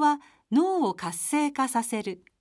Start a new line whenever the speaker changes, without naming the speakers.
は脳を活性化させる。